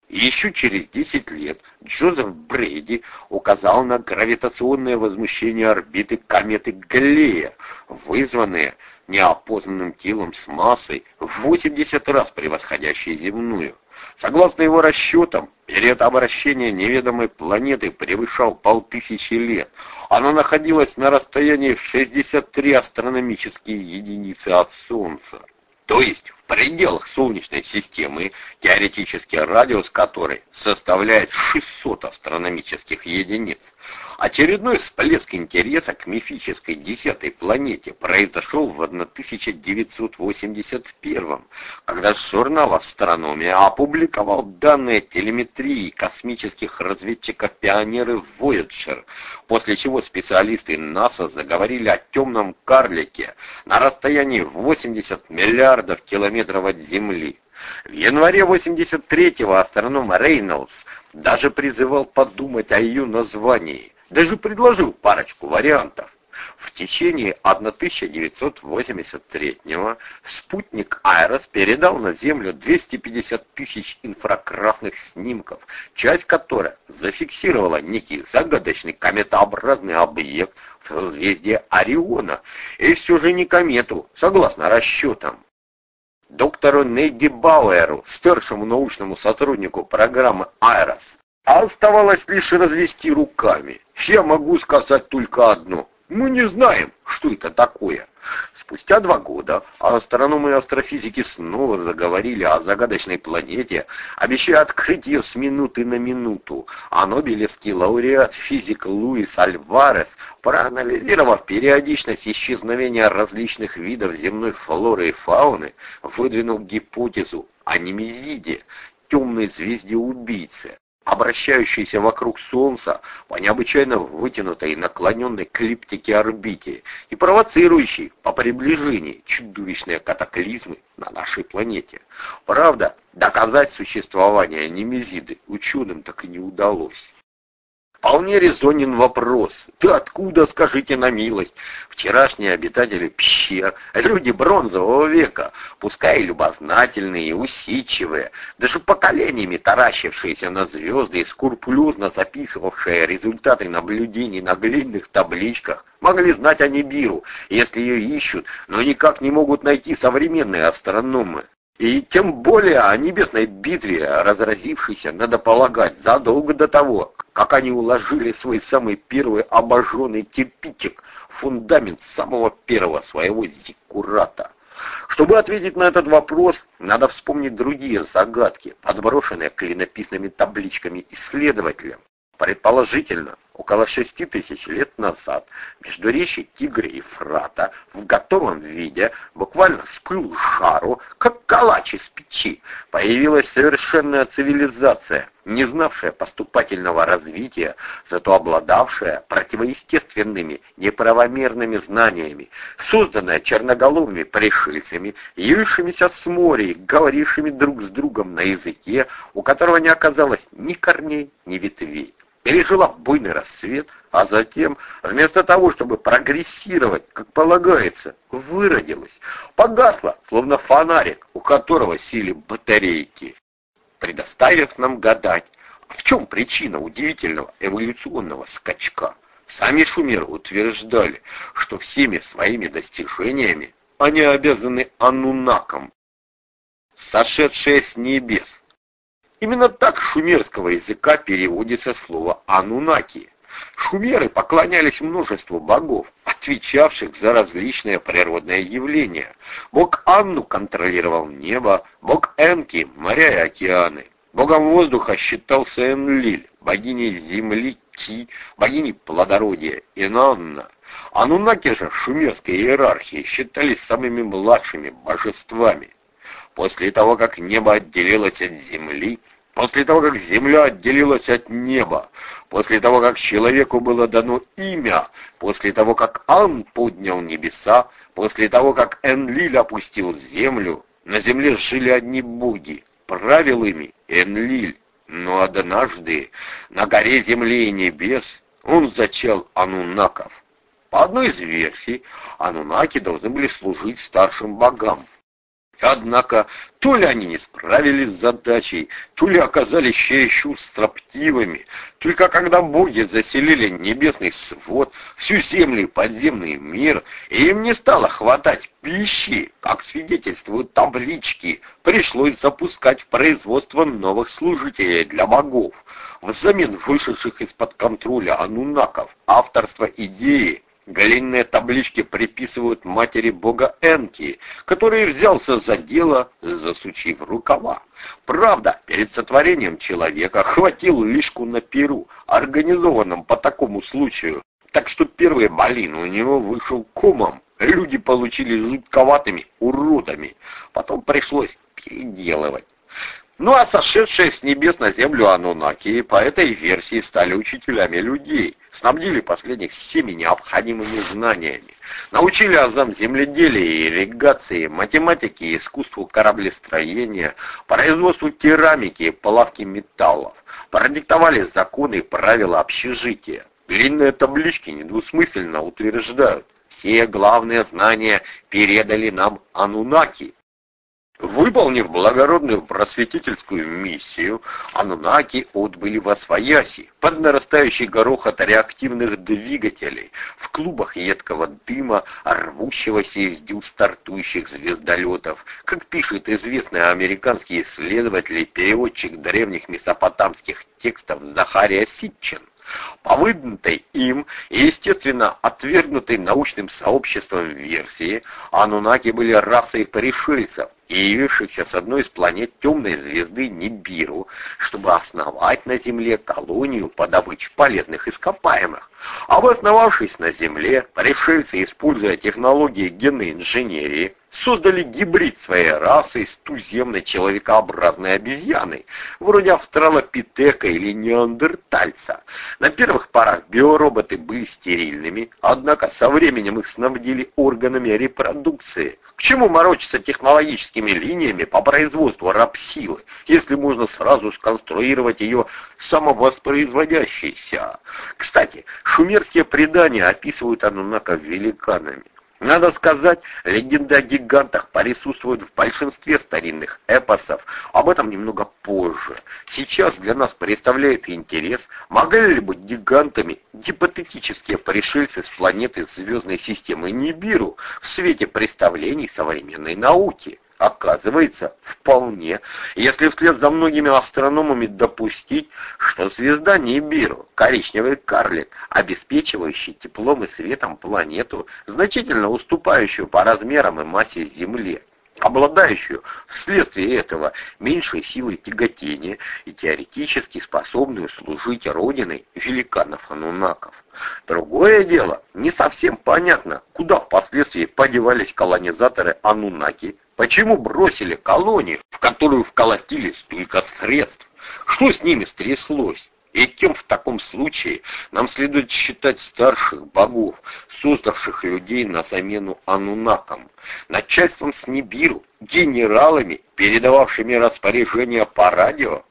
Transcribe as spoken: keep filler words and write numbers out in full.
И еще через десять лет Джозеф Брейди указал на гравитационное возмущение орбиты кометы Галлея, вызванное неопознанным телом с массой в восемьдесят раз превосходящей земную. Согласно его расчетам, период обращения неведомой планеты превышал полтысячи лет. Она находилась на расстоянии в шестьдесят три астрономические единицы от Солнца. То есть в пределах Солнечной системы, теоретический радиус которой составляет шестьсот астрономических единиц. Очередной всплеск интереса к мифической десятой планете произошел в тысяча девятьсот восемьдесят первом, когда журнал «Астрономия» опубликовал данные телеметрии космических разведчиков «Пионеры Voyager», после чего специалисты НАСА заговорили о темном карлике на расстоянии восемьдесят миллиардов километров от Земли. В январе восемьдесят третьего астроном Рейнольдс даже призывал подумать о ее названии, даже предложил парочку вариантов. В течение тысяча девятьсот восемьдесят третьего спутник Айрос передал на Землю двести пятьдесят тысяч инфракрасных снимков, часть которых зафиксировала некий загадочный кометообразный объект в созвездии Ориона, и все же не комету, согласно расчетам. Доктору Нейди Бауэру, старшему научному сотруднику программы Айрос, оставалось лишь развести руками. Я могу сказать только одно. Мы не знаем, что это такое. Спустя два года астрономы и астрофизики снова заговорили о загадочной планете, обещая открыть ее с минуты на минуту, а нобелевский лауреат физик Луис Альварес, проанализировав периодичность исчезновения различных видов земной флоры и фауны, выдвинул гипотезу о Немезиде, темной звезде-убийце, обращающейся вокруг Солнца по необычайно вытянутой и наклоненной к эклиптике орбите и провоцирующей по приближении чудовищные катаклизмы на нашей планете. Правда, доказать существование Немезиды ученым так и не удалось. Вполне резонен вопрос. Да откуда, скажите на милость, вчерашние обитатели пещер, люди бронзового века, пускай и любознательные, и усидчивые, даже поколениями таращившиеся на звезды и скрупулезно записывавшие результаты наблюдений на глиняных табличках, могли знать о Нибиру, если ее ищут, но никак не могут найти современные астрономы. И тем более о небесной битве, разразившейся, надо полагать, задолго до того, как они уложили свой самый первый обожженный кирпичик в фундамент самого первого своего зиккурата. Чтобы ответить на этот вопрос, надо вспомнить другие загадки, подброшенные клинописными табличками исследователям. Предположительно, около шести тысяч лет назад между речи Тигра и Ефрата в готовом виде, буквально с пылу жару, как калач из печи, появилась совершенная цивилизация, не знавшая поступательного развития, зато обладавшая противоестественными, неправомерными знаниями, созданная черноголовыми пришельцами, явившимися с моря, говорившими друг с другом на языке, у которого не оказалось ни корней, ни ветвей. Пережила буйный рассвет, а затем, вместо того, чтобы прогрессировать, как полагается, выродилась, погасла, словно фонарик, у которого сели батарейки. Предоставив нам гадать, в чем причина удивительного эволюционного скачка, сами шумеры утверждали, что всеми своими достижениями они обязаны ануннакам, сошедшие с небес. Именно так с шумерского языка переводится слово «анунаки». Шумеры поклонялись множеству богов, отвечавших за различные природные явления. Бог Анну контролировал небо, бог Энки — моря и океаны. Богом воздуха считался Энлиль, богиней земли Ки, богиней плодородия Инанна. Анунаки же в шумерской иерархии считались самыми младшими божествами. После того, как небо отделилось от земли, после того, как земля отделилась от неба, после того, как человеку было дано имя, после того, как Ан поднял небеса, после того, как Энлиль опустил землю, на земле жили одни боги, правил ими Энлиль. Но однажды на горе земли и небес он зачал анунаков. По одной из версий, анунаки должны были служить старшим богам. Однако, то ли они не справились с задачей, то ли оказались чересчур строптивыми. Только когда боги заселили небесный свод, всю землю и подземный мир, и им не стало хватать пищи, как свидетельствуют таблички, пришлось запускать в производство новых служителей для богов. Взамен вышедших из-под контроля ануннаков авторство идеи глиняные таблички приписывают матери бога Энки, который взялся за дело, засучив рукава. Правда, перед сотворением человека хватил лишку на пиру, организованном по такому случаю, так что первый малин у него вышел комом. Люди получились жутковатыми уродами. Потом пришлось переделывать. Ну а сошедшие с небес на землю ануннаки по этой версии стали учителями людей, снабдили последних всеми необходимыми знаниями, научили азам земледелия и ирригации, математике и искусству кораблестроения, производству керамики и плавки металлов, продиктовали законы и правила общежития. Длинные таблички недвусмысленно утверждают, все главные знания передали нам ануннаки. Выполнив благородную просветительскую миссию, ануннаки отбыли восвояси под нарастающий грохот реактивных двигателей, в клубах едкого дыма, рвущегося из дюз стартующих звездолетов, как пишет известный американский исследователь и переводчик древних месопотамских текстов Захария Ситчин. По выдвинутой им и, естественно, отвергнутой научным сообществом версии, ануннаки были расой пришельцев и явившихся с одной из планет темной звезды Нибиру, чтобы основать на Земле колонию по добыче полезных ископаемых. Обосновавшись на Земле, пришельцы, используя технологии генной инженерии, создали гибрид своей расы с туземной человекообразной обезьяной, вроде австралопитека или неандертальца. На первых порах биороботы были стерильными, однако со временем их снабдили органами репродукции. К чему морочиться технологическими линиями по производству рабсилы, если можно сразу сконструировать ее самовоспроизводящейся? Кстати, шумерские предания описывают ануннаков великанами. Надо сказать, легенды о гигантах присутствуют в большинстве старинных эпосов, об этом немного позже. Сейчас для нас представляет интерес, могли ли быть гигантами гипотетические пришельцы с планеты звездной системы Нибиру в свете представлений современной науки. Оказывается, вполне, если вслед за многими астрономами допустить, что звезда Нибиру, коричневый карлик, обеспечивающий теплом и светом планету, значительно уступающую по размерам и массе Земле, обладающую вследствие этого меньшей силой тяготения и теоретически способную служить родиной великанов-ануннаков. Другое дело, не совсем понятно, куда впоследствии подевались колонизаторы ануннаки, почему бросили колонию, в которую вколотили столько средств, что с ними стряслось. И кем в таком случае нам следует считать старших богов, создавших людей на замену ануннакам, начальством с Нибиру, генералами, передававшими распоряжения по радио?